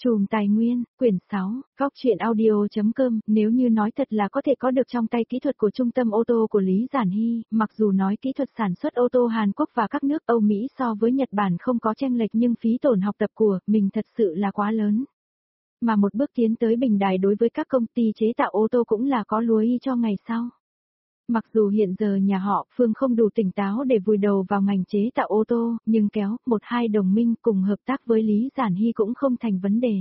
Chùm Tài Nguyên, quyển 6, Góc truyện audio.com, nếu như nói thật là có thể có được trong tay kỹ thuật của trung tâm ô tô của Lý Giản Hy, mặc dù nói kỹ thuật sản xuất ô tô Hàn Quốc và các nước Âu Mỹ so với Nhật Bản không có chênh lệch nhưng phí tổn học tập của mình thật sự là quá lớn. Mà một bước tiến tới bình đài đối với các công ty chế tạo ô tô cũng là có lúa y cho ngày sau. Mặc dù hiện giờ nhà họ Phương không đủ tỉnh táo để vùi đầu vào ngành chế tạo ô tô, nhưng kéo một hai đồng minh cùng hợp tác với Lý Giản Hy cũng không thành vấn đề.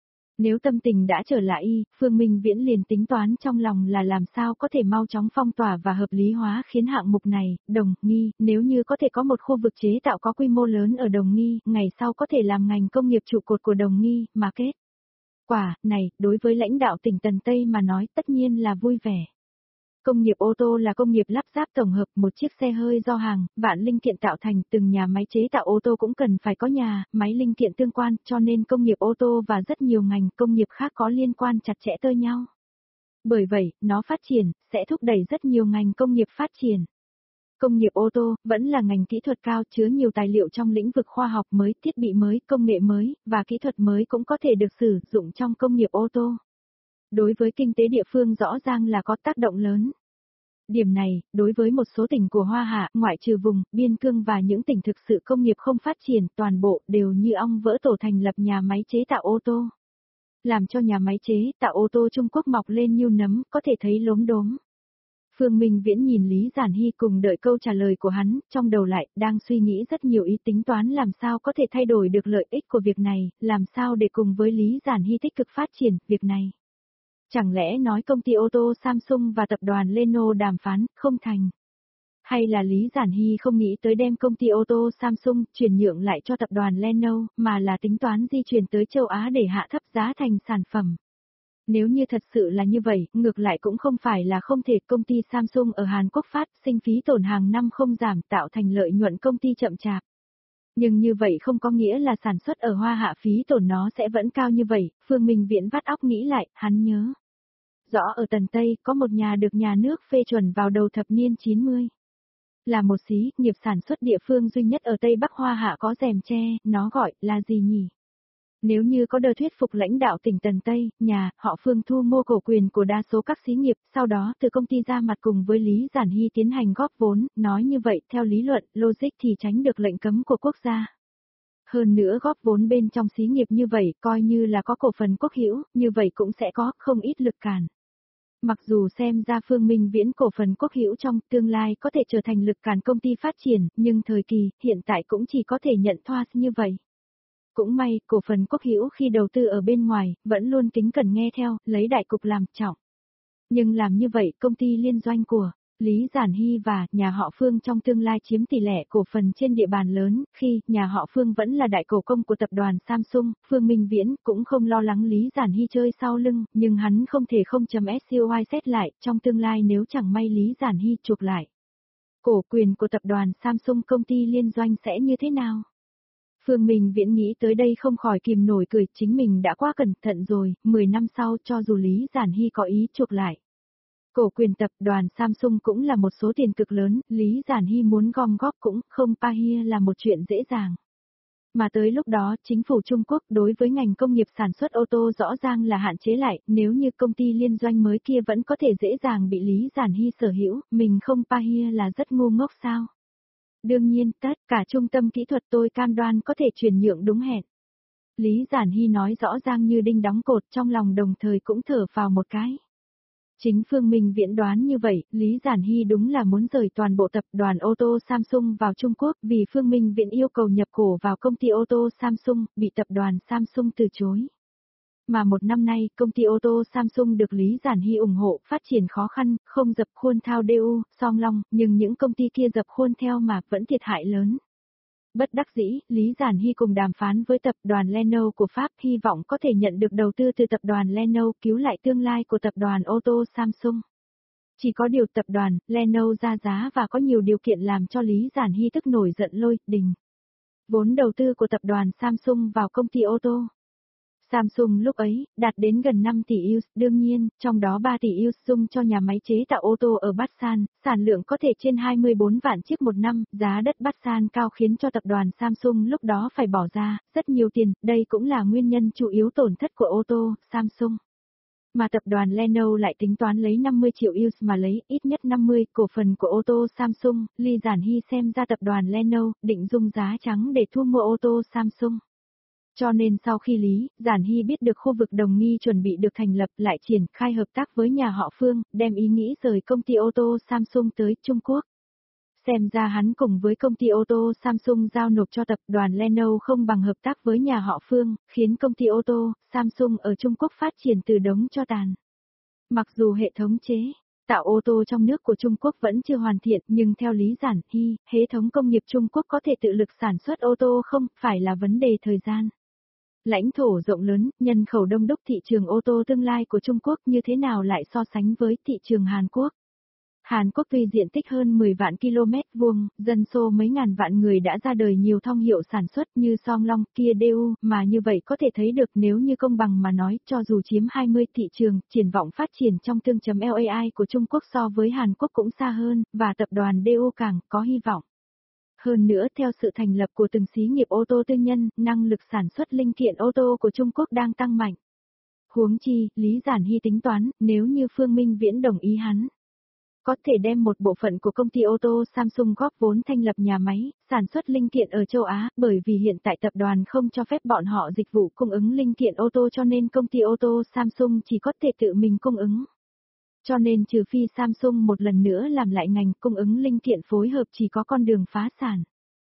Nếu tâm tình đã trở lại, Phương Minh Viễn liền tính toán trong lòng là làm sao có thể mau chóng phong tỏa và hợp lý hóa khiến hạng mục này, Đồng Nghi, nếu như có thể có một khu vực chế tạo có quy mô lớn ở Đồng Nghi, ngày sau có thể làm ngành công nghiệp trụ cột của Đồng Nghi, mà kết quả này, đối với lãnh đạo tỉnh Tần Tây mà nói tất nhiên là vui vẻ. Công nghiệp ô tô là công nghiệp lắp ráp tổng hợp, một chiếc xe hơi do hàng vạn linh kiện tạo thành, từng nhà máy chế tạo ô tô cũng cần phải có nhà máy linh kiện tương quan, cho nên công nghiệp ô tô và rất nhiều ngành công nghiệp khác có liên quan chặt chẽ tới nhau. Bởi vậy, nó phát triển sẽ thúc đẩy rất nhiều ngành công nghiệp phát triển. Công nghiệp ô tô vẫn là ngành kỹ thuật cao, chứa nhiều tài liệu trong lĩnh vực khoa học mới, thiết bị mới, công nghệ mới và kỹ thuật mới cũng có thể được sử dụng trong công nghiệp ô tô. Đối với kinh tế địa phương rõ ràng là có tác động lớn. Điểm này, đối với một số tỉnh của Hoa Hạ, ngoại trừ vùng, biên cương và những tỉnh thực sự công nghiệp không phát triển, toàn bộ đều như ong vỡ tổ thành lập nhà máy chế tạo ô tô. Làm cho nhà máy chế tạo ô tô Trung Quốc mọc lên như nấm, có thể thấy lốm đốm. Phương Minh Viễn nhìn Lý Giản Hy cùng đợi câu trả lời của hắn, trong đầu lại, đang suy nghĩ rất nhiều ý tính toán làm sao có thể thay đổi được lợi ích của việc này, làm sao để cùng với Lý Giản Hy tích cực phát triển việc này. Chẳng lẽ nói công ty ô tô Samsung và tập đoàn Leno đàm phán, không thành? Hay là Lý Giản Hy không nghĩ tới đem công ty ô tô Samsung chuyển nhượng lại cho tập đoàn Leno, mà là tính toán di chuyển tới châu Á để hạ thấp giá thành sản phẩm? Nếu như thật sự là như vậy, ngược lại cũng không phải là không thể, công ty Samsung ở Hàn Quốc phát sinh phí tổn hàng năm không giảm, tạo thành lợi nhuận công ty chậm chạp. Nhưng như vậy không có nghĩa là sản xuất ở Hoa Hạ phí tổn nó sẽ vẫn cao như vậy, Phương Minh Viễn vắt óc nghĩ lại, hắn nhớ. Rõ ở Tần Tây, có một nhà được nhà nước phê chuẩn vào đầu thập niên 90. Là một xí nghiệp sản xuất địa phương duy nhất ở Tây Bắc Hoa Hạ có rèm tre, nó gọi là gì nhỉ? Nếu như có đợt thuyết phục lãnh đạo tỉnh Tần Tây, nhà họ Phương thu mua cổ quyền của đa số các xí nghiệp, sau đó từ công ty ra mặt cùng với Lý Giản Hy tiến hành góp vốn, nói như vậy, theo lý luận, logic thì tránh được lệnh cấm của quốc gia. Hơn nữa góp vốn bên trong xí nghiệp như vậy, coi như là có cổ phần quốc hữu, như vậy cũng sẽ có không ít lực cản. Mặc dù xem ra Phương Minh Viễn cổ phần quốc hữu trong tương lai có thể trở thành lực cản công ty phát triển, nhưng thời kỳ hiện tại cũng chỉ có thể nhận thoa như vậy. Cũng may, cổ phần quốc hữu khi đầu tư ở bên ngoài, vẫn luôn kính cẩn nghe theo, lấy đại cục làm trọng. Nhưng làm như vậy, công ty liên doanh của Lý Giản Hy và nhà họ Phương trong tương lai chiếm tỷ lệ cổ phần trên địa bàn lớn, khi nhà họ Phương vẫn là đại cổ công của tập đoàn Samsung, Phương Minh Viễn cũng không lo lắng Lý Giản Hy chơi sau lưng, nhưng hắn không thể không SCOI xét lại, trong tương lai nếu chẳng may Lý Giản Hy chuộc lại cổ quyền của tập đoàn Samsung, công ty liên doanh sẽ như thế nào? Phương Minh Viễn nghĩ tới đây không khỏi kìm nổi cười, chính mình đã quá cẩn thận rồi, 10 năm sau cho dù Lý Giản Hy có ý chuộc lại cổ quyền tập đoàn Samsung cũng là một số tiền cực lớn, Lý Giản Hy muốn gom góp cũng không pahia là một chuyện dễ dàng. Mà tới lúc đó, chính phủ Trung Quốc đối với ngành công nghiệp sản xuất ô tô rõ ràng là hạn chế lại, nếu như công ty liên doanh mới kia vẫn có thể dễ dàng bị Lý Giản Hy sở hữu, mình không pahia là rất ngu ngốc sao? Đương nhiên, tất cả trung tâm kỹ thuật tôi cam đoan có thể chuyển nhượng đúng hẹn. Lý Giản Hy nói rõ ràng như đinh đóng cột, trong lòng đồng thời cũng thở phào một cái. Chính Phương Minh Viễn đoán như vậy, Lý Giản Hy đúng là muốn rời toàn bộ tập đoàn ô tô Samsung vào Trung Quốc, vì Phương Minh Viễn yêu cầu nhập cổ vào công ty ô tô Samsung, bị tập đoàn Samsung từ chối. Mà một năm nay, công ty ô tô Samsung được Lý Giản Hy ủng hộ, phát triển khó khăn, không dập khuôn thao DU, song long, nhưng những công ty kia dập khuôn theo mà vẫn thiệt hại lớn. Bất đắc dĩ, Lý Giản Hy cùng đàm phán với tập đoàn Leno của Pháp, hy vọng có thể nhận được đầu tư từ tập đoàn Leno, cứu lại tương lai của tập đoàn ô tô Samsung. Chỉ có điều tập đoàn Leno ra giá và có nhiều điều kiện làm cho Lý Giản Hy tức nổi giận lôi đình vốn đầu tư của tập đoàn Samsung vào công ty ô tô Samsung lúc ấy, đạt đến gần 5 tỷ usd, đương nhiên, trong đó 3 tỷ usd dùng cho nhà máy chế tạo ô tô ở Bát San, sản lượng có thể trên 24 vạn chiếc một năm, giá đất Bát San cao khiến cho tập đoàn Samsung lúc đó phải bỏ ra rất nhiều tiền, đây cũng là nguyên nhân chủ yếu tổn thất của ô tô Samsung. Mà tập đoàn Lenovo lại tính toán lấy 50 triệu usd mà lấy ít nhất 50 cổ phần của ô tô Samsung, Lý Giản Hy xem ra tập đoàn Lenovo định dùng giá trắng để thu mua ô tô Samsung. Cho nên sau khi Lý Giản Hy biết được khu vực Đồng Nghi chuẩn bị được thành lập lại triển khai hợp tác với nhà họ Phương, đem ý nghĩ rời công ty ô tô Samsung tới Trung Quốc. Xem ra hắn cùng với công ty ô tô Samsung giao nộp cho tập đoàn Lenovo không bằng hợp tác với nhà họ Phương, khiến công ty ô tô Samsung ở Trung Quốc phát triển từ đống cho tàn. Mặc dù hệ thống chế tạo ô tô trong nước của Trung Quốc vẫn chưa hoàn thiện, nhưng theo Lý Giản Hy, hệ thống công nghiệp Trung Quốc có thể tự lực sản xuất ô tô không phải là vấn đề thời gian. Lãnh thổ rộng lớn, nhân khẩu đông đúc, thị trường ô tô tương lai của Trung Quốc như thế nào lại so sánh với thị trường Hàn Quốc. Hàn Quốc tuy diện tích hơn 10 vạn km vuông, dân số mấy ngàn vạn người đã ra đời nhiều thương hiệu sản xuất như Song Long, Kia Daewoo, mà như vậy có thể thấy được nếu như công bằng mà nói, cho dù chiếm 20 thị trường, triển vọng phát triển trong tương.lai của Trung Quốc so với Hàn Quốc cũng xa hơn, và tập đoàn Daewoo càng có hy vọng. Hơn nữa theo sự thành lập của từng xí nghiệp ô tô tư nhân, năng lực sản xuất linh kiện ô tô của Trung Quốc đang tăng mạnh. Huống chi, Lý Giản Hy tính toán, nếu như Phương Minh Viễn đồng ý hắn, có thể đem một bộ phận của công ty ô tô Samsung góp vốn thành lập nhà máy, sản xuất linh kiện ở châu Á, bởi vì hiện tại tập đoàn không cho phép bọn họ dịch vụ cung ứng linh kiện ô tô cho nên công ty ô tô Samsung chỉ có thể tự mình cung ứng. Cho nên trừ phi Samsung một lần nữa làm lại ngành cung ứng linh kiện phối hợp chỉ có con đường phá sản.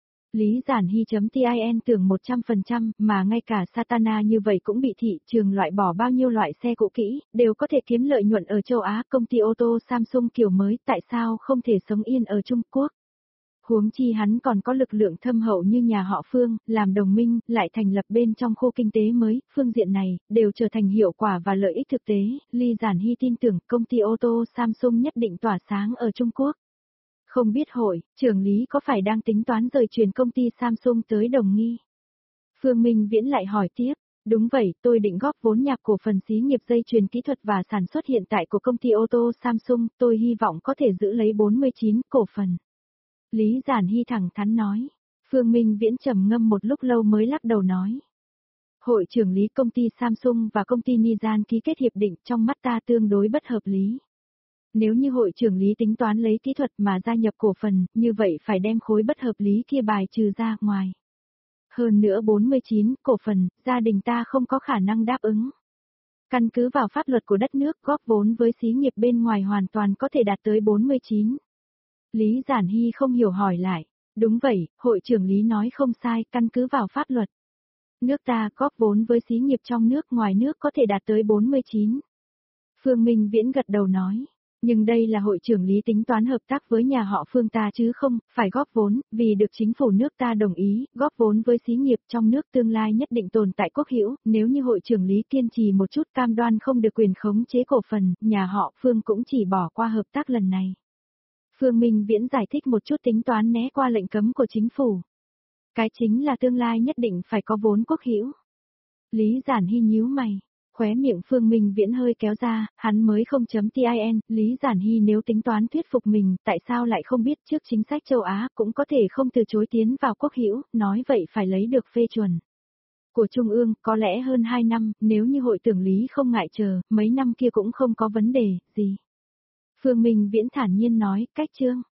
Lý Giản Hy.tin tưởng 100%, mà ngay cả Satana như vậy cũng bị thị trường loại bỏ bao nhiêu loại xe cũ kỹ, đều có thể kiếm lợi nhuận ở châu Á, công ty ô tô Samsung kiểu mới tại sao không thể sống yên ở Trung Quốc. Huống chi hắn còn có lực lượng thâm hậu như nhà họ Phương, làm đồng minh, lại thành lập bên trong khu kinh tế mới, phương diện này, đều trở thành hiệu quả và lợi ích thực tế, Lý Giản Hy tin tưởng công ty ô tô Samsung nhất định tỏa sáng ở Trung Quốc. Không biết hội, trưởng Lý có phải đang tính toán rời chuyển công ty Samsung tới Đồng Nghi? Phương Minh Viễn lại hỏi tiếp, đúng vậy, tôi định góp vốn nhập cổ phần xí nghiệp dây chuyền kỹ thuật và sản xuất hiện tại của công ty ô tô Samsung, tôi hy vọng có thể giữ lấy 49 cổ phần. Lý Giản Hy thẳng thắn nói. Phương Minh Viễn trầm ngâm một lúc lâu mới lắc đầu nói. Hội trưởng Lý, công ty Samsung và công ty Nizan ký kết hiệp định trong mắt ta tương đối bất hợp lý. Nếu như hội trưởng Lý tính toán lấy kỹ thuật mà gia nhập cổ phần, như vậy phải đem khối bất hợp lý kia bài trừ ra ngoài. Hơn nữa 49 cổ phần, gia đình ta không có khả năng đáp ứng. Căn cứ vào pháp luật của đất nước, góp vốn với xí nghiệp bên ngoài hoàn toàn có thể đạt tới 49. Lý Giản Hy không hiểu hỏi lại. Đúng vậy, hội trưởng Lý nói không sai, căn cứ vào pháp luật. Nước ta góp vốn với xí nghiệp trong nước ngoài nước có thể đạt tới 49. Phương Minh Viễn gật đầu nói. Nhưng đây là hội trưởng Lý tính toán hợp tác với nhà họ Phương ta chứ không, phải góp vốn, vì được chính phủ nước ta đồng ý, góp vốn với xí nghiệp trong nước tương lai nhất định tồn tại quốc hữu, nếu như hội trưởng Lý kiên trì một chút cam đoan không được quyền khống chế cổ phần, nhà họ Phương cũng chỉ bỏ qua hợp tác lần này. Phương Minh Viễn giải thích một chút tính toán né qua lệnh cấm của chính phủ. Cái chính là tương lai nhất định phải có vốn quốc hữu. Lý Giản Hy nhíu mày. Khóe miệng Phương Minh Viễn hơi kéo ra, hắn mới không chấm tin, Lý Giản Hy nếu tính toán thuyết phục mình, tại sao lại không biết trước chính sách châu Á, cũng có thể không từ chối tiến vào quốc hữu, nói vậy phải lấy được phê chuẩn của Trung ương, có lẽ hơn 2 năm, nếu như hội tưởng Lý không ngại chờ, mấy năm kia cũng không có vấn đề gì. Phương Minh Viễn thản nhiên nói, cách chương.